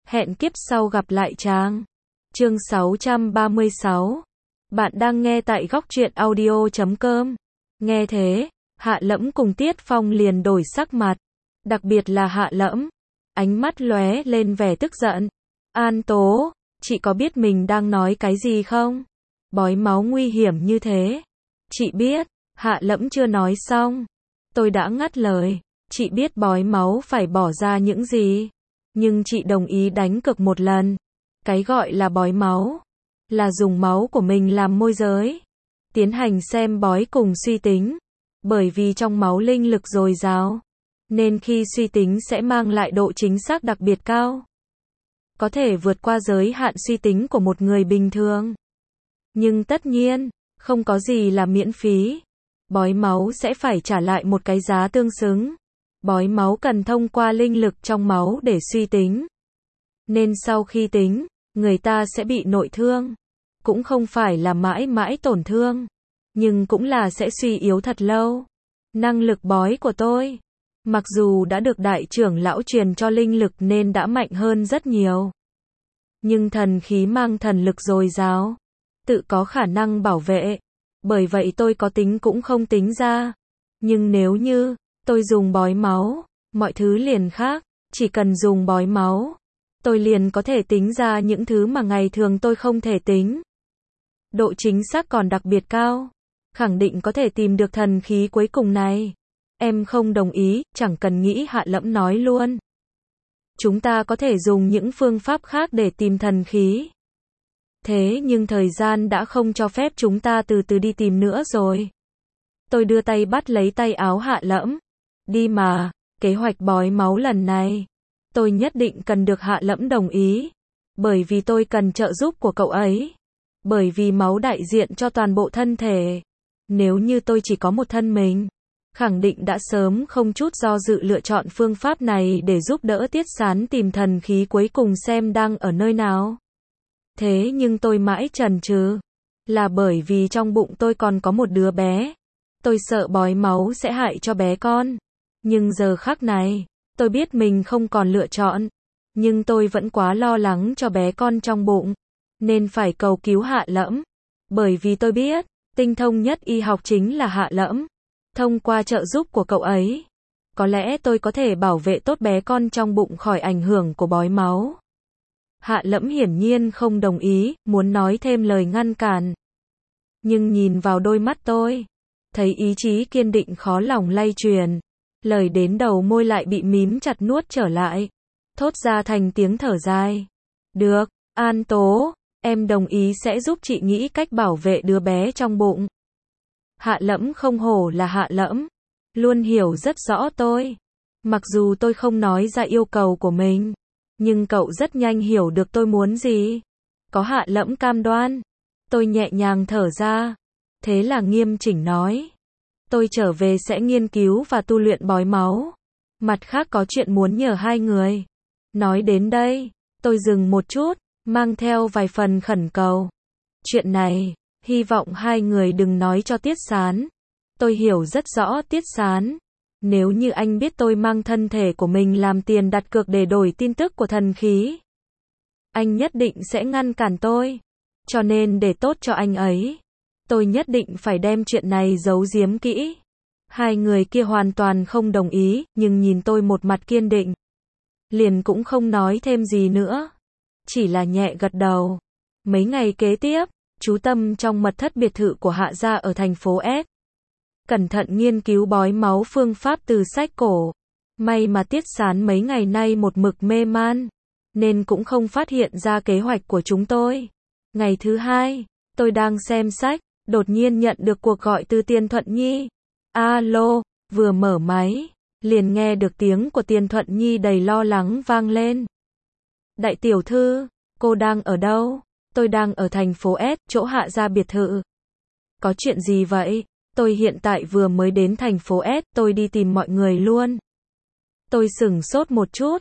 Hẹn kiếp sau gặp lại chàng. Chương 636. Bạn đang nghe tại góc truyện audio.com. Nghe thế, Hạ Lẫm cùng Tiết Phong liền đổi sắc mặt. Đặc biệt là Hạ Lẫm. Ánh mắt lóe lên vẻ tức giận. An Tố, chị có biết mình đang nói cái gì không? Bói máu nguy hiểm như thế. Chị biết. Hạ Lẫm chưa nói xong. Tôi đã ngắt lời. Chị biết bói máu phải bỏ ra những gì. Nhưng chị đồng ý đánh cược một lần. Cái gọi là bói máu là dùng máu của mình làm môi giới, tiến hành xem bói cùng suy tính. Bởi vì trong máu linh lực dồi dào, nên khi suy tính sẽ mang lại độ chính xác đặc biệt cao. Có thể vượt qua giới hạn suy tính của một người bình thường. Nhưng tất nhiên, không có gì là miễn phí. Bói máu sẽ phải trả lại một cái giá tương xứng. Bói máu cần thông qua linh lực trong máu để suy tính. Nên sau khi tính, người ta sẽ bị nội thương. Cũng không phải là mãi mãi tổn thương, nhưng cũng là sẽ suy yếu thật lâu. Năng lực bói của tôi, mặc dù đã được đại trưởng lão truyền cho linh lực nên đã mạnh hơn rất nhiều. Nhưng thần khí mang thần lực dồi dào, tự có khả năng bảo vệ. Bởi vậy tôi có tính cũng không tính ra. Nhưng nếu như tôi dùng bói máu, mọi thứ liền khác. Chỉ cần dùng bói máu, tôi liền có thể tính ra những thứ mà ngày thường tôi không thể tính. Độ chính xác còn đặc biệt cao. Khẳng định có thể tìm được thần khí cuối cùng này. Em không đồng ý, chẳng cần nghĩ. Hạ Lẫm nói luôn. Chúng ta có thể dùng những phương pháp khác để tìm thần khí. Thế nhưng thời gian đã không cho phép chúng ta từ từ đi tìm nữa rồi. Tôi đưa tay bắt lấy tay áo Hạ Lẫm. Đi mà, kế hoạch bói máu lần này, tôi nhất định cần được Hạ Lẫm đồng ý. Bởi vì tôi cần trợ giúp của cậu ấy. Bởi vì máu đại diện cho toàn bộ thân thể. Nếu như tôi chỉ có một thân mình, khẳng định đã sớm không chút do dự lựa chọn phương pháp này để giúp đỡ Tiết Sán tìm thần khí cuối cùng xem đang ở nơi nào. Thế nhưng tôi mãi chần chừ, là bởi vì trong bụng tôi còn có một đứa bé. Tôi sợ bói máu sẽ hại cho bé con. Nhưng giờ khắc này, tôi biết mình không còn lựa chọn. Nhưng tôi vẫn quá lo lắng cho bé con trong bụng, nên phải cầu cứu Hạ Lẫm. Bởi vì tôi biết, tinh thông nhất y học chính là Hạ Lẫm. Thông qua trợ giúp của cậu ấy, có lẽ tôi có thể bảo vệ tốt bé con trong bụng khỏi ảnh hưởng của bói máu. Hạ Lẫm hiển nhiên không đồng ý, muốn nói thêm lời ngăn cản. Nhưng nhìn vào đôi mắt tôi, thấy ý chí kiên định khó lòng lay truyền. Lời đến đầu môi lại bị mím chặt nuốt trở lại. Thốt ra thành tiếng thở dài. Được, An Tố, em đồng ý sẽ giúp chị nghĩ cách bảo vệ đứa bé trong bụng. Hạ Lẫm không hổ là Hạ Lẫm, luôn hiểu rất rõ tôi. Mặc dù tôi không nói ra yêu cầu của mình, nhưng cậu rất nhanh hiểu được tôi muốn gì. Có Hạ Lẫm cam đoan, tôi nhẹ nhàng thở ra. Thế là nghiêm chỉnh nói. Tôi trở về sẽ nghiên cứu và tu luyện bói máu. Mặt khác có chuyện muốn nhờ hai người. Nói đến đây, tôi dừng một chút, mang theo vài phần khẩn cầu. Chuyện này, hy vọng hai người đừng nói cho Tiết Sán. Tôi hiểu rất rõ Tiết Sán. Nếu như anh biết tôi mang thân thể của mình làm tiền đặt cược để đổi tin tức của thần khí, anh nhất định sẽ ngăn cản tôi. Cho nên để tốt cho anh ấy, tôi nhất định phải đem chuyện này giấu giếm kỹ. Hai người kia hoàn toàn không đồng ý, nhưng nhìn tôi một mặt kiên định. Liền cũng không nói thêm gì nữa. Chỉ là nhẹ gật đầu. Mấy ngày kế tiếp, trú tâm trong mật thất biệt thự của Hạ gia ở thành phố S. Cẩn thận nghiên cứu bói máu phương pháp từ sách cổ. May mà Tiết Sán mấy ngày nay một mực mê man, nên cũng không phát hiện ra kế hoạch của chúng tôi. Ngày thứ hai, tôi đang xem sách, đột nhiên nhận được cuộc gọi từ Tiền Thuận Nhi. Alo, vừa mở máy, liền nghe được tiếng của Tiền Thuận Nhi đầy lo lắng vang lên. Đại tiểu thư, cô đang ở đâu? Tôi đang ở thành phố S, chỗ Hạ gia biệt thự. Có chuyện gì vậy? Tôi hiện tại vừa mới đến thành phố S, tôi đi tìm mọi người luôn. Tôi sửng sốt một chút.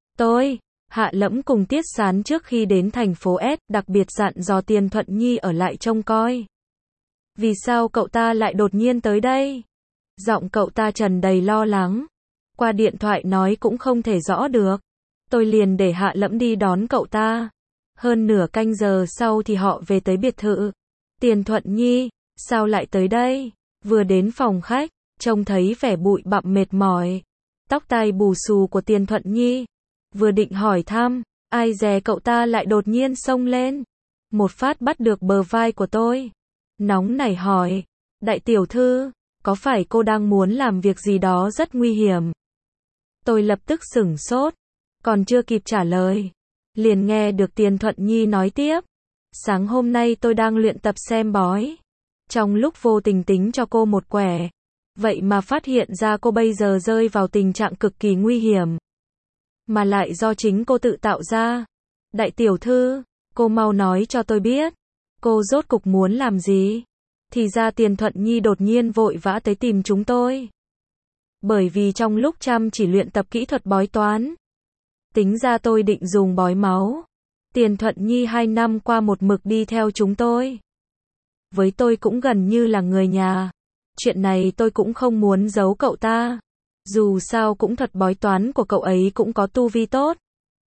Hạ Lẫm cùng Tiết Sán trước khi đến thành phố S, đặc biệt dặn dò Tiền Thuận Nhi ở lại trông coi. Vì sao cậu ta lại đột nhiên tới đây? Giọng cậu ta tràn đầy lo lắng. Qua điện thoại nói cũng không thể rõ được. tôi liền để Hạ Lẫm đi đón cậu ta. Hơn nửa canh giờ sau thì họ về tới biệt thự. Tiền Thuận Nhi, sao lại tới đây? Vừa đến phòng khách, trông thấy vẻ bụi bặm mệt mỏi, tóc tai bù xù của Tiền Thuận Nhi. Vừa định hỏi thăm, ai dè cậu ta lại đột nhiên xông lên. Một phát bắt được bờ vai của tôi. Nóng nảy hỏi, đại tiểu thư, có phải cô đang muốn làm việc gì đó rất nguy hiểm? Tôi lập tức sửng sốt, còn chưa kịp trả lời, liền nghe được Tiền Thuận Nhi nói tiếp. Sáng hôm nay tôi đang luyện tập xem bói. Trong lúc vô tình tính cho cô một quẻ, vậy mà phát hiện ra cô bây giờ rơi vào tình trạng cực kỳ nguy hiểm. Mà lại do chính cô tự tạo ra. Đại tiểu thư, cô mau nói cho tôi biết, cô rốt cục muốn làm gì? Thì ra Tiền Thuận Nhi đột nhiên vội vã tới tìm chúng tôi. Bởi vì trong lúc chăm chỉ luyện tập kỹ thuật bói toán, tính ra tôi định dùng bói máu. Tiền Thuận Nhi 2 năm qua một mực đi theo chúng tôi. Với tôi cũng gần như là người nhà. Chuyện này tôi cũng không muốn giấu cậu ta. Dù sao cũng thuật bói toán của cậu ấy cũng có tu vi tốt.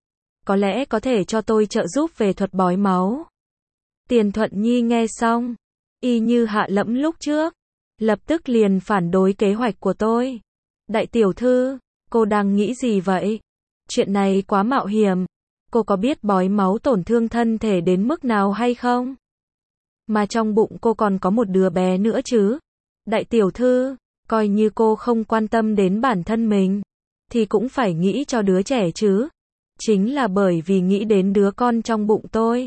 Có lẽ có thể cho tôi trợ giúp về thuật bói máu. Tiền Thuận Nhi nghe xong, y như Hạ Lẫm lúc trước, lập tức liền phản đối kế hoạch của tôi. Đại tiểu thư, cô đang nghĩ gì vậy? Chuyện này quá mạo hiểm. Cô có biết bói máu tổn thương thân thể đến mức nào hay không? Mà trong bụng cô còn có một đứa bé nữa chứ. Đại tiểu thư, coi như cô không quan tâm đến bản thân mình, thì cũng phải nghĩ cho đứa trẻ chứ. Chính là bởi vì nghĩ đến đứa con trong bụng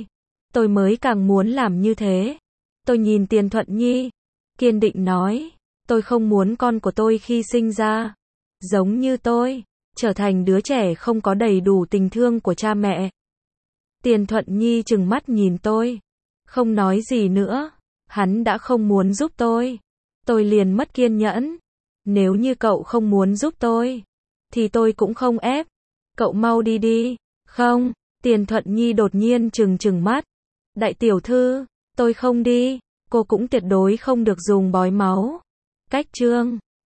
tôi mới càng muốn làm như thế. Tôi nhìn Tiền Thuận Nhi, kiên định nói, tôi không muốn con của tôi khi sinh ra, giống như tôi, trở thành đứa trẻ không có đầy đủ tình thương của cha mẹ. Tiền Thuận Nhi trừng mắt nhìn tôi, không nói gì nữa. Hắn đã không muốn giúp tôi liền mất kiên nhẫn. Nếu như cậu không muốn giúp tôi, thì tôi cũng không ép. Cậu mau đi đi. Không, Tiền Thuận Nhi đột nhiên trừng mắt. Đại tiểu thư, tôi không đi, cô cũng tuyệt đối không được dùng bói máu. Cách chương